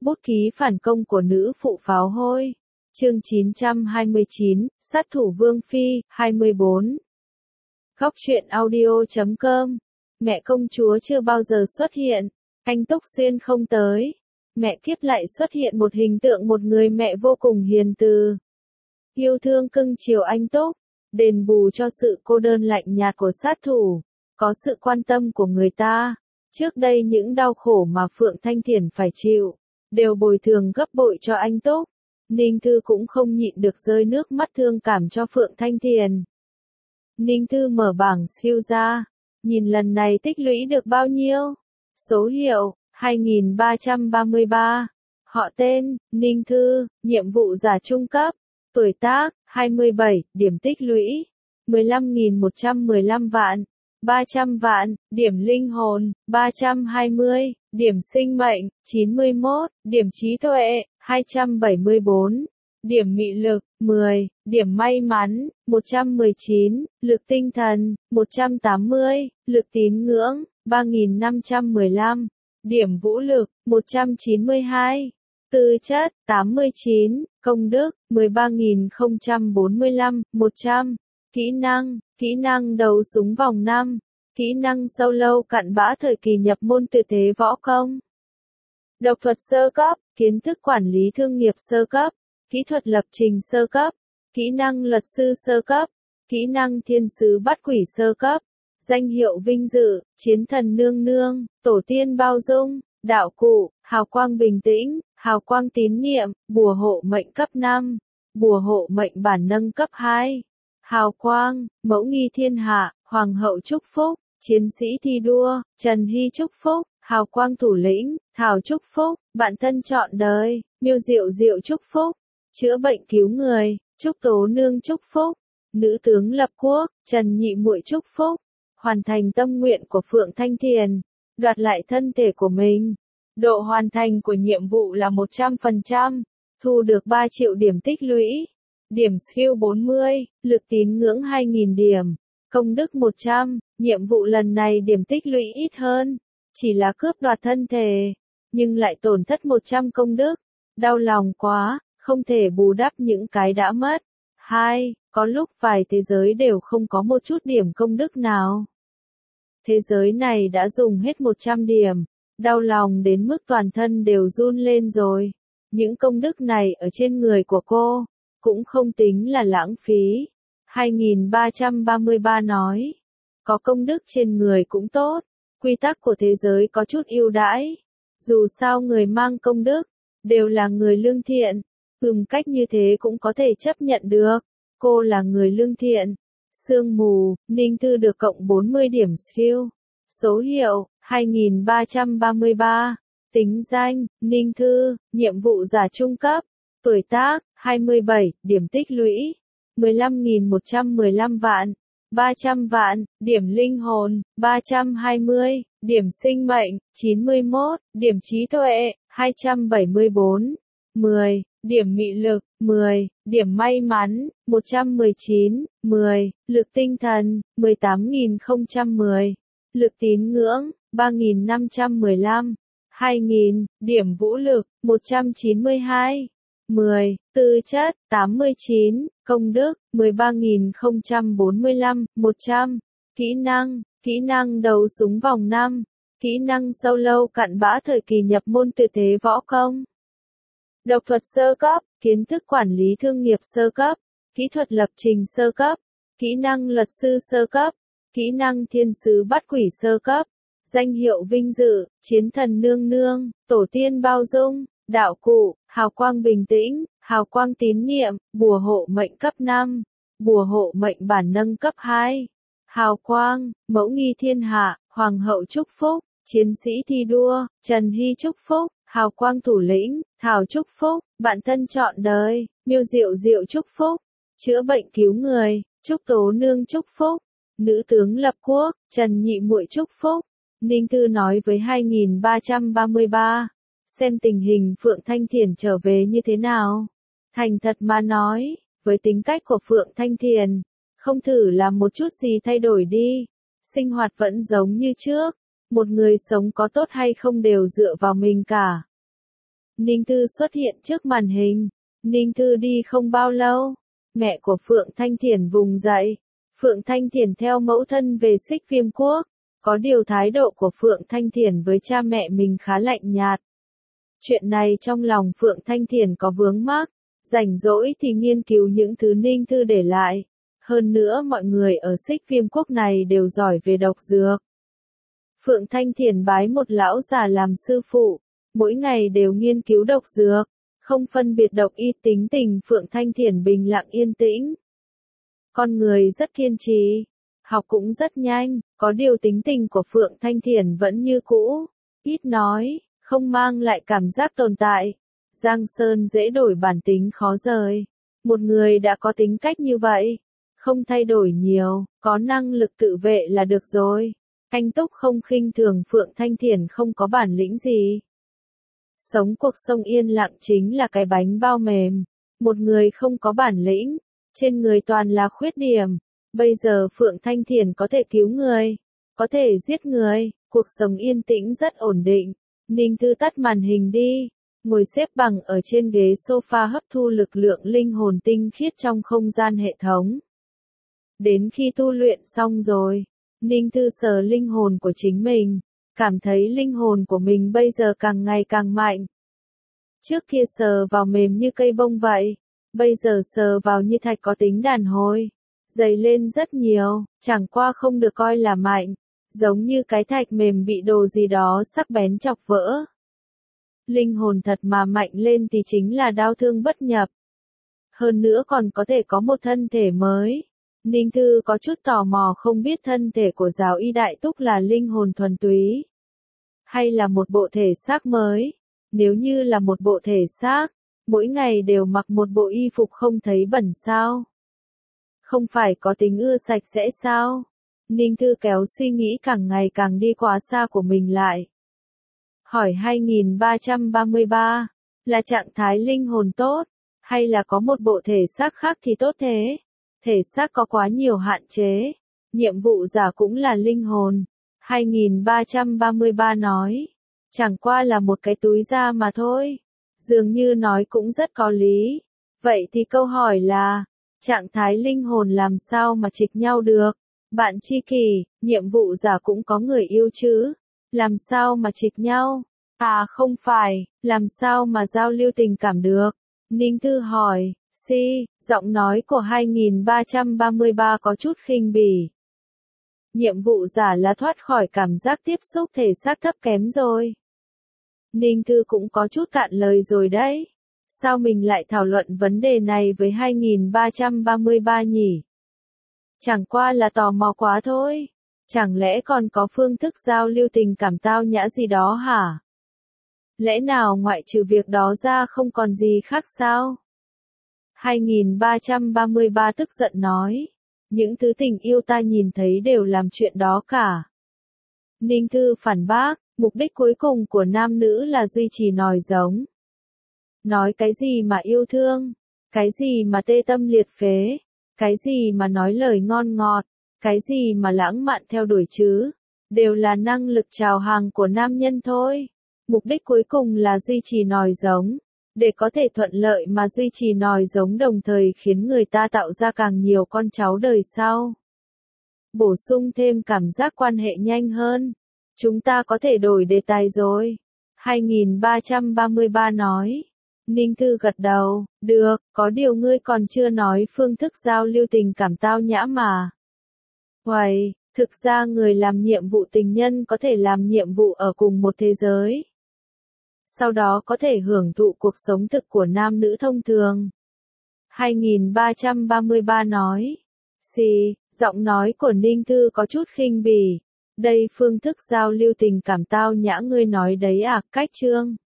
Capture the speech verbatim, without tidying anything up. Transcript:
Bút ký phản công của nữ phụ pháo hôi. Chương chín trăm hai mươi chín, sát thủ Vương Phi, hai mươi bốn. Góc truyện audio chấm com. Mẹ công chúa chưa bao giờ xuất hiện. Anh Túc Xuyên không tới. Mẹ kiếp lại xuất hiện một hình tượng một người mẹ vô cùng hiền từ. Yêu thương cưng chiều anh Túc. Đền bù cho sự cô đơn lạnh nhạt của sát thủ. Có sự quan tâm của người ta. Trước đây những đau khổ mà Phượng Thanh Thiển phải chịu, đều bồi thường gấp bội cho anh Túc. Ninh Thư cũng không nhịn được rơi nước mắt thương cảm cho Phượng Thanh Thiển. Ninh Thư mở bảng siêu ra, nhìn lần này tích lũy được bao nhiêu. Số hiệu, hai nghìn ba trăm ba mươi ba. Họ tên, Ninh Thư, nhiệm vụ giả trung cấp. Tuổi tác, hai mươi bảy, điểm tích lũy, mười lăm nghìn một trăm mười lăm vạn. ba trăm vạn, điểm linh hồn, ba trăm hai mươi, điểm sinh mệnh, chín mươi mốt, điểm trí tuệ, hai trăm bảy mươi bốn, điểm mị lực, mười, điểm may mắn, một trăm mười chín, lực tinh thần, một trăm tám mươi, lực tín ngưỡng, ba nghìn năm trăm mười lăm, điểm vũ lực, một trăm chín mươi hai, tư chất, tám mươi chín, công đức, mười ba nghìn không trăm bốn mươi lăm, một trăm. Kỹ năng, kỹ năng đầu súng vòng năm, kỹ năng sâu lâu cặn bã thời kỳ nhập môn tuyệt thế võ công. Độc thuật sơ cấp, kiến thức quản lý thương nghiệp sơ cấp, kỹ thuật lập trình sơ cấp, kỹ năng luật sư sơ cấp, kỹ năng thiên sứ bắt quỷ sơ cấp, danh hiệu vinh dự, chiến thần nương nương, tổ tiên bao dung, đạo cụ, hào quang bình tĩnh, hào quang tín niệm, bùa hộ mệnh cấp năm, bùa hộ mệnh bản nâng cấp hai. Hào quang, mẫu nghi thiên hạ, hoàng hậu chúc phúc, chiến sĩ thi đua, Trần Hy chúc phúc, hào quang thủ lĩnh, Thảo chúc phúc, bạn thân trọn đời, Miêu Diệu Diệu chúc phúc, chữa bệnh cứu người, Trúc Tố Nương chúc phúc, nữ tướng lập quốc, Trần Nhị Muội chúc phúc, hoàn thành tâm nguyện của Phượng Thanh Thiển, đoạt lại thân thể của mình. Độ hoàn thành của nhiệm vụ là một trăm phần trăm, thu được ba triệu điểm tích lũy. Điểm skill bốn mươi, lực tín ngưỡng hai nghìn điểm, công đức một trăm, nhiệm vụ lần này điểm tích lũy ít hơn, chỉ là cướp đoạt thân thể, nhưng lại tổn thất một trăm công đức, đau lòng quá, không thể bù đắp những cái đã mất. hai. Có lúc vài thế giới đều không có một chút điểm công đức nào. Thế giới này đã dùng hết một trăm điểm, đau lòng đến mức toàn thân đều run lên rồi. Những công đức này ở trên người của cô cũng không tính là lãng phí. hai nghìn ba trăm ba mươi ba nói, có công đức trên người cũng tốt, quy tắc của thế giới có chút ưu đãi. Dù sao người mang công đức, đều là người lương thiện, ừm cách như thế cũng có thể chấp nhận được, cô là người lương thiện. Sương mù, Ninh Thư được cộng bốn mươi điểm skill. Số hiệu, hai nghìn ba trăm ba mươi ba. Tính danh, Ninh Thư, nhiệm vụ giả trung cấp. Tuổi tác, hai mươi bảy, điểm tích lũy, mười lăm nghìn một trăm mười lăm vạn, ba trăm vạn, điểm linh hồn, ba trăm hai mươi, điểm sinh mệnh, chín mươi mốt, điểm trí tuệ, hai trăm bảy mươi bốn, mười, điểm mị lực, mười, điểm may mắn, một trăm mười chín, mười, lực tinh thần, mười tám nghìn không trăm mười, lực tín ngưỡng, ba nghìn năm trăm mười lăm, hai nghìn, điểm vũ lực, một trăm chín mươi hai. mười, tư chất, tám mươi chín, công đức, mười ba nghìn không trăm bốn mươi lăm, một trăm, kỹ năng, kỹ năng đầu súng vòng năm, kỹ năng sâu lâu cặn bã thời kỳ nhập môn tuyệt thế võ công. Độc thuật sơ cấp, kiến thức quản lý thương nghiệp sơ cấp, kỹ thuật lập trình sơ cấp, kỹ năng luật sư sơ cấp, kỹ năng thiên sứ bắt quỷ sơ cấp, danh hiệu vinh dự, chiến thần nương nương, tổ tiên bao dung. Đạo cụ, hào quang bình tĩnh, hào quang tín niệm, bùa hộ mệnh cấp năm, bùa hộ mệnh bản nâng cấp hai. Hào quang, mẫu nghi thiên hạ, hoàng hậu chúc phúc, chiến sĩ thi đua, Trần Hy chúc phúc, hào quang thủ lĩnh, Thảo chúc phúc, bạn thân trọn đời, Miêu Diệu Diệu chúc phúc, chữa bệnh cứu người, Trúc Tố Nương chúc phúc, nữ tướng lập quốc, Trần Nhị Muội chúc phúc. Ninh Thư nói với hai nghìn ba trăm ba mươi ba. Xem tình hình Phượng Thanh Thiển trở về như thế nào. Thành thật mà nói, với tính cách của Phượng Thanh Thiển, không thử làm một chút gì thay đổi đi. Sinh hoạt vẫn giống như trước, một người sống có tốt hay không đều dựa vào mình cả. Ninh Thư xuất hiện trước màn hình. Ninh Thư đi không bao lâu, mẹ của Phượng Thanh Thiển vùng dậy. Phượng Thanh Thiển theo mẫu thân về Xích Viêm Quốc. Có điều thái độ của Phượng Thanh Thiển với cha mẹ mình khá lạnh nhạt. Chuyện này trong lòng Phượng Thanh Thiển có vướng mắc, rảnh rỗi thì nghiên cứu những thứ Ninh Thư để lại. Hơn nữa mọi người ở Xích Viêm Quốc này đều giỏi về độc dược. Phượng Thanh Thiển bái một lão già làm sư phụ, mỗi ngày đều nghiên cứu độc dược, không phân biệt độc y. Tính tình Phượng Thanh Thiển bình lặng yên tĩnh. Con người rất kiên trì, học cũng rất nhanh, có điều tính tình của Phượng Thanh Thiển vẫn như cũ, ít nói, không mang lại cảm giác tồn tại. Giang sơn dễ đổi bản tính khó rời. Một người đã có tính cách như vậy, không thay đổi nhiều, có năng lực tự vệ là được rồi. Anh Túc không khinh thường Phượng Thanh Thiển không có bản lĩnh gì. Sống cuộc sống yên lặng chính là cái bánh bao mềm. Một người không có bản lĩnh, trên người toàn là khuyết điểm. Bây giờ Phượng Thanh Thiển có thể cứu người, có thể giết người, cuộc sống yên tĩnh rất ổn định. Ninh Thư tắt màn hình đi, ngồi xếp bằng ở trên ghế sofa hấp thu lực lượng linh hồn tinh khiết trong không gian hệ thống. Đến khi tu luyện xong rồi, Ninh Thư sờ linh hồn của chính mình, cảm thấy linh hồn của mình bây giờ càng ngày càng mạnh. Trước kia sờ vào mềm như cây bông vậy, bây giờ sờ vào như thạch có tính đàn hồi, dày lên rất nhiều, chẳng qua không được coi là mạnh, giống như cái thạch mềm bị đồ gì đó sắc bén chọc vỡ. Linh hồn thật mà mạnh lên thì chính là đau thương bất nhập. Hơn nữa còn có thể có một thân thể mới. Ninh Thư có chút tò mò không biết thân thể của giáo y Đại Túc là linh hồn thuần túy, hay là một bộ thể xác mới. Nếu như là một bộ thể xác, mỗi ngày đều mặc một bộ y phục không thấy bẩn sao? Không phải có tính ưa sạch sẽ sao? Ninh Thư kéo suy nghĩ càng ngày càng đi quá xa của mình lại. Hỏi hai nghìn ba trăm ba mươi ba, là trạng thái linh hồn tốt, hay là có một bộ thể xác khác thì tốt thế? Thể xác có quá nhiều hạn chế, nhiệm vụ giả cũng là linh hồn. hai nghìn ba trăm ba mươi ba nói, chẳng qua là một cái túi da mà thôi. Dường như nói cũng rất có lý. Vậy thì câu hỏi là, trạng thái linh hồn làm sao mà trịch nhau được? Bạn tri kỷ, nhiệm vụ giả cũng có người yêu chứ? Làm sao mà trịch nhau? À không phải, làm sao mà giao lưu tình cảm được? Ninh Thư hỏi, si, giọng nói của hai nghìn ba trăm ba mươi ba có chút khinh bỉ. Nhiệm vụ giả là thoát khỏi cảm giác tiếp xúc thể xác thấp kém rồi. Ninh Thư cũng có chút cạn lời rồi đấy. Sao mình lại thảo luận vấn đề này với hai nghìn ba trăm ba mươi ba nhỉ? Chẳng qua là tò mò quá thôi. Chẳng lẽ còn có phương thức giao lưu tình cảm tao nhã gì đó hả? Lẽ nào ngoại trừ việc đó ra không còn gì khác sao? hai nghìn ba trăm ba mươi ba tức giận nói. Những thứ tình yêu ta nhìn thấy đều làm chuyện đó cả. Ninh Thư phản bác, mục đích cuối cùng của nam nữ là duy trì nòi giống. Nói cái gì mà yêu thương? Cái gì mà tê tâm liệt phế? Cái gì mà nói lời ngon ngọt? Cái gì mà lãng mạn theo đuổi chứ? Đều là năng lực chào hàng của nam nhân thôi. Mục đích cuối cùng là duy trì nòi giống. Để có thể thuận lợi mà duy trì nòi giống đồng thời khiến người ta tạo ra càng nhiều con cháu đời sau. Bổ sung thêm cảm giác quan hệ nhanh hơn. Chúng ta có thể đổi đề tài rồi. hai nghìn ba trăm ba mươi ba nói. Ninh Thư gật đầu, được, có điều ngươi còn chưa nói phương thức giao lưu tình cảm tao nhã mà. Uầy, thực ra người làm nhiệm vụ tình nhân có thể làm nhiệm vụ ở cùng một thế giới. Sau đó có thể hưởng thụ cuộc sống thực của nam nữ thông thường. hai nghìn ba trăm ba mươi ba nói. Xì, giọng nói của Ninh Thư có chút khinh bỉ. Đây phương thức giao lưu tình cảm tao nhã ngươi nói đấy à, cách chương.